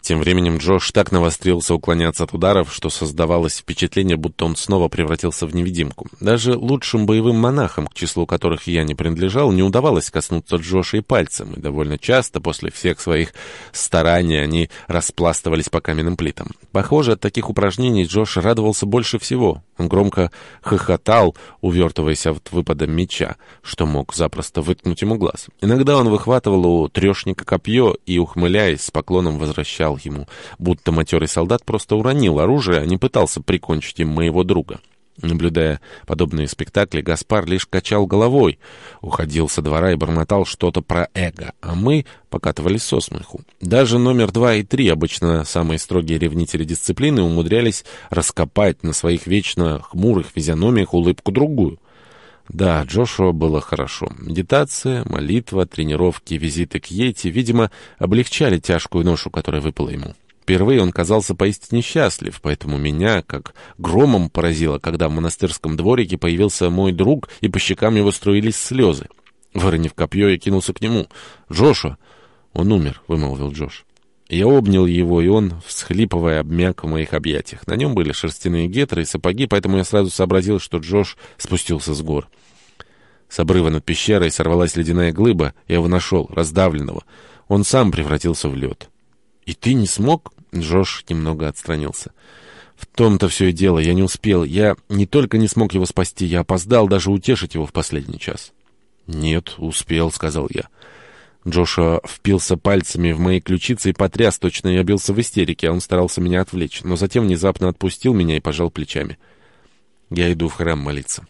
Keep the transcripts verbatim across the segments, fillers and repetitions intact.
Тем временем Джош так навострился уклоняться от ударов, что создавалось впечатление, будто он снова превратился в невидимку. Даже лучшим боевым монахам, к числу которых я не принадлежал, не удавалось коснуться Джоша и пальцем, и довольно часто после всех своих стараний они распластывались по каменным плитам. Похоже, от таких упражнений Джош радовался больше всего. Он громко хохотал, увертываясь от выпада меча, что мог запросто выткнуть ему глаз. Иногда он выхватывал у трешника копье и, ухмыляясь, с поклоном возвращал ему, будто матерый солдат просто уронил оружие, а не пытался прикончить им моего друга. Наблюдая подобные спектакли, Гаспар лишь качал головой, уходил со двора и бормотал что-то про эго, а мы покатывались со смеху. Даже номер два и три, обычно самые строгие ревнители дисциплины, умудрялись раскопать на своих вечно хмурых физиономиях улыбку другую. Да, Джошуа было хорошо. Медитация, молитва, тренировки, визиты к Йети, видимо, облегчали тяжкую ношу, которая выпала ему. Впервые он казался поистине счастлив, поэтому меня как громом поразило, когда в монастырском дворике появился мой друг, и по щекам его струились слезы. Выронив копье, я кинулся к нему. «Джошуа!» «Он умер», — вымолвил Джош. Я обнял его, и он, всхлипывая, обмяк в моих объятиях. На нем были шерстяные гетры и сапоги, поэтому я сразу сообразил, что Джош спустился с гор. С обрыва над пещерой сорвалась ледяная глыба, я его нашел, раздавленного. Он сам превратился в лед. «И ты не смог?» Джош немного отстранился. «В том-то все и дело, я не успел. Я не только не смог его спасти, я опоздал даже утешить его в последний час». «Нет, успел», — сказал я. Джоша впился пальцами в мои ключицы и потряс, точно я бился в истерике, а он старался меня отвлечь, но затем внезапно отпустил меня и пожал плечами. «Я иду в храм молиться».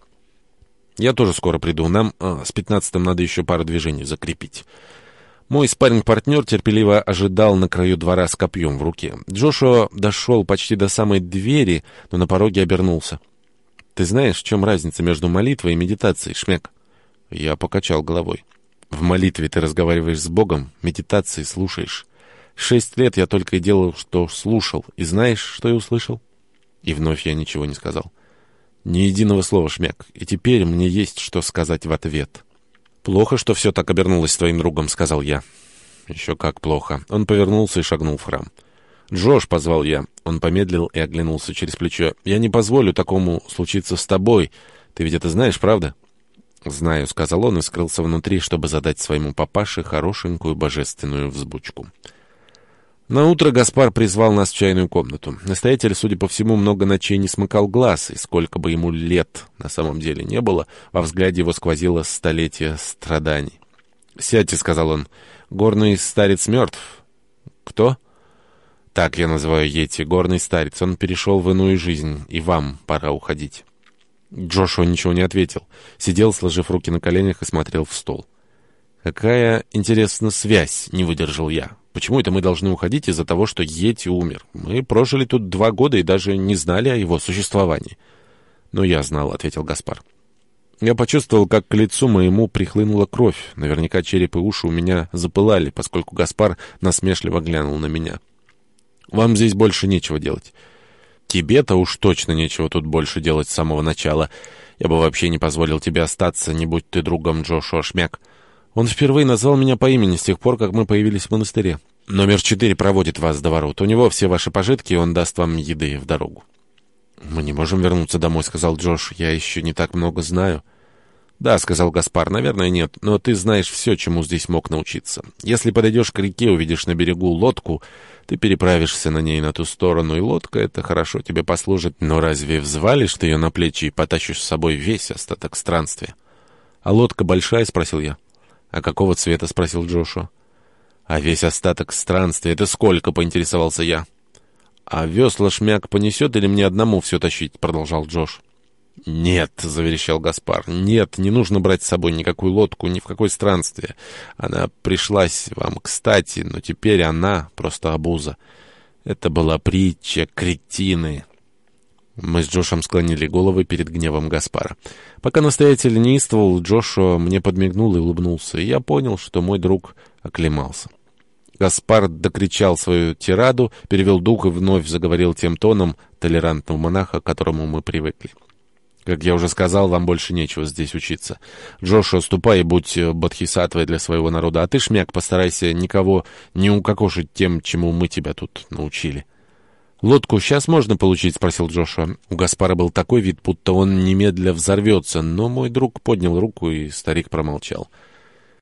«Я тоже скоро приду. Нам а, с пятнадцатым надо еще пару движений закрепить». Мой спарринг-партнер терпеливо ожидал на краю двора с копьем в руке. Джошуа дошел почти до самой двери, но на пороге обернулся. «Ты знаешь, в чем разница между молитвой и медитацией, Шмяк?» Я покачал головой. «В молитве ты разговариваешь с Богом, в медитации слушаешь. Шесть лет я только и делал, что слушал. И знаешь, что я услышал?» И вновь я ничего не сказал. «Ни единого слова, Шмяк. И теперь мне есть что сказать в ответ». «Плохо, что все так обернулось с твоим другом», — сказал я. «Еще как плохо». Он повернулся и шагнул в храм. «Джош», — позвал я. Он помедлил и оглянулся через плечо. «Я не позволю такому случиться с тобой. Ты ведь это знаешь, правда?» «Знаю», — сказал он и скрылся внутри, чтобы задать своему папаше хорошенькую божественную взбучку. Наутро Гаспар призвал нас в чайную комнату. Настоятель, судя по всему, много ночей не смыкал глаз, и сколько бы ему лет на самом деле не было, во взгляде его сквозило столетие страданий. «Сядьте», — сказал он, — «горный старец мертв». «Кто?» «Так я называю Йети, горный старец. Он перешел в иную жизнь, и вам пора уходить». Джошуа ничего не ответил. Сидел, сложив руки на коленях, и смотрел в стол. «Какая, интересна, связь?» — не выдержал я. «Почему это мы должны уходить из-за того, что Йети умер? Мы прожили тут два года и даже не знали о его существовании». «Ну, я знал», — ответил Гаспар. Я почувствовал, как к лицу моему прихлынула кровь. Наверняка череп и уши у меня запылали, поскольку Гаспар насмешливо глянул на меня. «Вам здесь больше нечего делать». «Тебе-то уж точно нечего тут больше делать с самого начала. Я бы вообще не позволил тебе остаться, не будь ты другом Джошуа Шмяк. Он впервые назвал меня по имени с тех пор, как мы появились в монастыре. Номер четыре проводит вас до ворот. У него все ваши пожитки, и он даст вам еды в дорогу». «Мы не можем вернуться домой», — сказал Джош. «Я еще не так много знаю». «Да», — сказал Гаспар, — «наверное, нет, но ты знаешь все, чему здесь мог научиться. Если подойдешь к реке, увидишь на берегу лодку, ты переправишься на ней на ту сторону, и лодка эта хорошо тебе послужит. Но разве взвалишь ты ее на плечи и потащишь с собой весь остаток странствия?» «А лодка большая?» — спросил я. «А какого цвета?» — спросил Джошуа. «А весь остаток странствия — это сколько?» — поинтересовался я. «А весла Шмяк понесет или мне одному все тащить?» — продолжал Джош. «Нет», — заверещал Гаспар, — «нет, не нужно брать с собой никакую лодку, ни в какое странствие. Она пришлась вам кстати, но теперь она просто обуза. Это была притча, кретины». Мы с Джошем склонили головы перед гневом Гаспара. Пока настоятель неистовал, Джошуа мне подмигнул и улыбнулся, и я понял, что мой друг оклемался. Гаспар докричал свою тираду, перевел дух и вновь заговорил тем тоном толерантного монаха, к которому мы привыкли. Как я уже сказал, вам больше нечего здесь учиться. Джошуа, ступай и будь бодхисаттвой для своего народа, а ты, шмяк, постарайся никого не укокошить тем, чему мы тебя тут научили». «Лодку сейчас можно получить?» — спросил Джошуа. У Гаспара был такой вид, будто он немедля взорвется, но мой друг поднял руку, и старик промолчал.